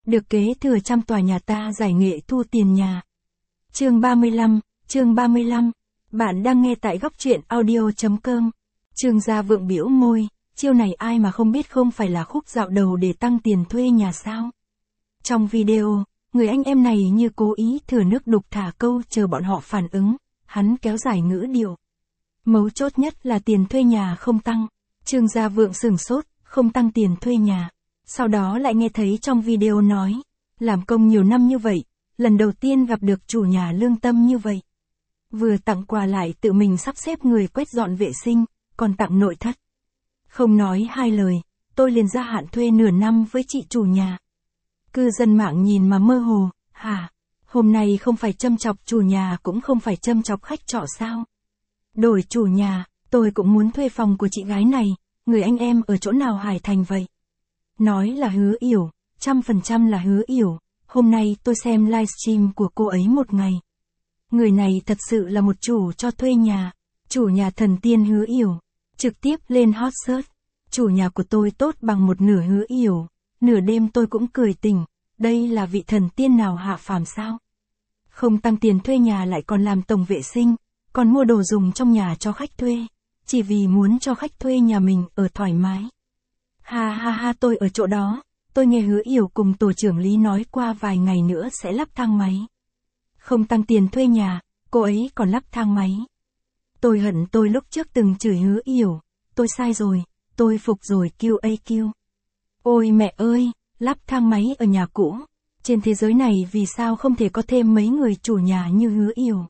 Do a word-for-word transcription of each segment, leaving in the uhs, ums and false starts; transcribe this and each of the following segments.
được kế thừa trăm tòa nhà ta giải nghệ thu tiền nhà. Chương ba mươi lăm, chương ba mươi lăm. Bạn đang nghe tại góc truyện audio chấm com. Trương Gia Vượng bĩu môi, chiêu này ai mà không biết không phải là khúc dạo đầu để tăng tiền thuê nhà sao? Trong video, người anh em này như cố ý thừa nước đục thả câu chờ bọn họ phản ứng, hắn kéo dài ngữ điệu. Mấu chốt nhất là tiền thuê nhà không tăng. Trương Gia Vượng sửng sốt, không tăng tiền thuê nhà. Sau đó lại nghe thấy trong video nói, làm công nhiều năm như vậy, lần đầu tiên gặp được chủ nhà lương tâm như vậy. Vừa tặng quà lại tự mình sắp xếp người quét dọn vệ sinh, còn tặng nội thất. Không nói hai lời, tôi liền gia hạn thuê nửa năm với chị chủ nhà. Cư dân mạng nhìn mà mơ hồ, hả? Hôm nay không phải châm chọc chủ nhà cũng không phải châm chọc khách trọ sao? Đổi chủ nhà, tôi cũng muốn thuê phòng của chị gái này, người anh em ở chỗ nào Hải Thành vậy? Nói là Hứa Yểu, trăm phần trăm là Hứa Yểu, hôm nay tôi xem livestream của cô ấy một ngày. Người này thật sự là một chủ cho thuê nhà, chủ nhà thần tiên Hứa Yểu, trực tiếp lên hot search. Chủ nhà của tôi tốt bằng một nửa Hứa Yểu, nửa đêm tôi cũng cười tỉnh, đây là vị thần tiên nào hạ phàm sao? Không tăng tiền thuê nhà lại còn làm tổng vệ sinh, còn mua đồ dùng trong nhà cho khách thuê, chỉ vì muốn cho khách thuê nhà mình ở thoải mái. Ha ha ha, tôi ở chỗ đó, tôi nghe Hứa Yểu cùng tổ trưởng Lý nói qua vài ngày nữa sẽ lắp thang máy. Không tăng tiền thuê nhà, cô ấy còn lắp thang máy. Tôi hận tôi lúc trước từng chửi Hứa Yểu, tôi sai rồi, tôi phục rồi quy a quy. Ôi mẹ ơi, lắp thang máy ở nhà cũ, trên thế giới này vì sao không thể có thêm mấy người chủ nhà như Hứa Yểu.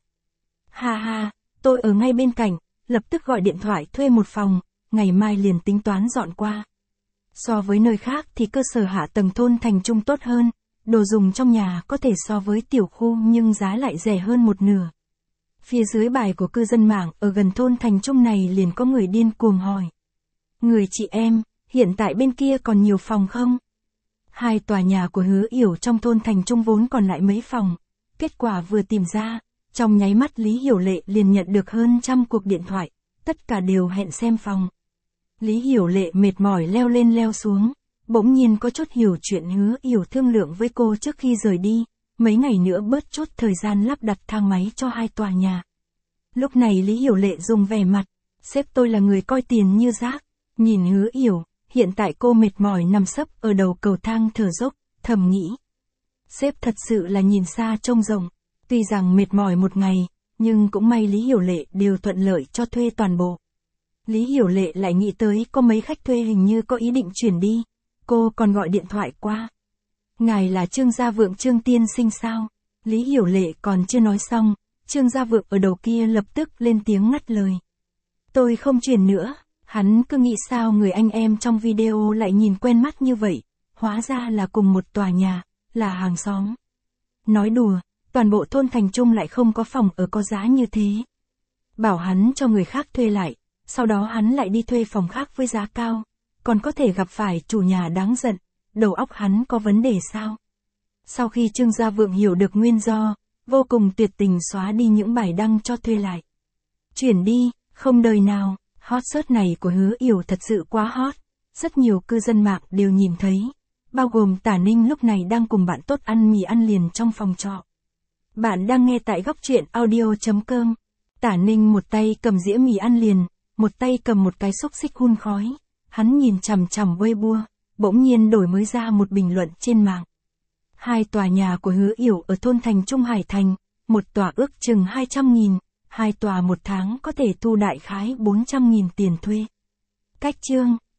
Ha ha, tôi ở ngay bên cạnh, lập tức gọi điện thoại thuê một phòng, ngày mai liền tính toán dọn qua. So với nơi khác thì cơ sở hạ tầng thôn thành trung tốt hơn, đồ dùng trong nhà có thể so với tiểu khu nhưng giá lại rẻ hơn một nửa. Phía dưới bài của cư dân mạng ở gần thôn thành trung này liền có người điên cuồng hỏi. Người chị em, hiện tại bên kia còn nhiều phòng không? Hai tòa nhà của Hứa Yểu trong thôn thành trung vốn còn lại mấy phòng, kết quả vừa tìm ra, trong nháy mắt Lý Hiểu Lệ liền nhận được hơn trăm cuộc điện thoại, tất cả đều hẹn xem phòng. Lý Hiểu Lệ mệt mỏi leo lên leo xuống, bỗng nhiên có chút hiểu chuyện Hứa Yểu thương lượng với cô trước khi rời đi, mấy ngày nữa bớt chút thời gian lắp đặt thang máy cho hai tòa nhà. Lúc này Lý Hiểu Lệ dùng vẻ mặt, sếp tôi là người coi tiền như rác, nhìn Hứa Yểu, hiện tại cô mệt mỏi nằm sấp ở đầu cầu thang thở dốc, thầm nghĩ. Sếp thật sự là nhìn xa trông rộng, tuy rằng mệt mỏi một ngày, nhưng cũng may Lý Hiểu Lệ đều thuận lợi cho thuê toàn bộ. Lý Hiểu Lệ lại nghĩ tới có mấy khách thuê hình như có ý định chuyển đi, cô còn gọi điện thoại qua. Ngài là Trương Gia Vượng Trương tiên sinh sao? Lý Hiểu Lệ còn chưa nói xong, Trương Gia Vượng ở đầu kia lập tức lên tiếng ngắt lời. Tôi không chuyển nữa, hắn cứ nghĩ sao người anh em trong video lại nhìn quen mắt như vậy, hóa ra là cùng một tòa nhà, là hàng xóm. Nói đùa, toàn bộ thôn thành trung lại không có phòng ở có giá như thế. Bảo hắn cho người khác thuê lại, sau đó hắn lại đi thuê phòng khác với giá cao, còn có thể gặp phải chủ nhà đáng giận, đầu óc hắn có vấn đề sao? Sau khi Trương Gia Vượng hiểu được nguyên do, vô cùng tuyệt tình xóa đi những bài đăng cho thuê lại. Chuyển đi, không đời nào, hot search này của Hứa Yểu thật sự quá hot, rất nhiều cư dân mạng đều nhìn thấy, bao gồm Tả Ninh lúc này đang cùng bạn tốt ăn mì ăn liền trong phòng trọ. Bạn đang nghe tại góc truyện audio chấm com. Tả Ninh một tay cầm dĩa mì ăn liền, một tay cầm một cái xúc xích hun khói, hắn nhìn chằm chằm Weibo, bỗng nhiên đổi mới ra một bình luận trên mạng. Hai tòa nhà của Hứa Yểu ở thôn thành Trung Hải Thành, một tòa ước chừng hai trăm nghìn, hai tòa một tháng có thể thu đại khái bốn trăm nghìn tiền thuê. Cách chương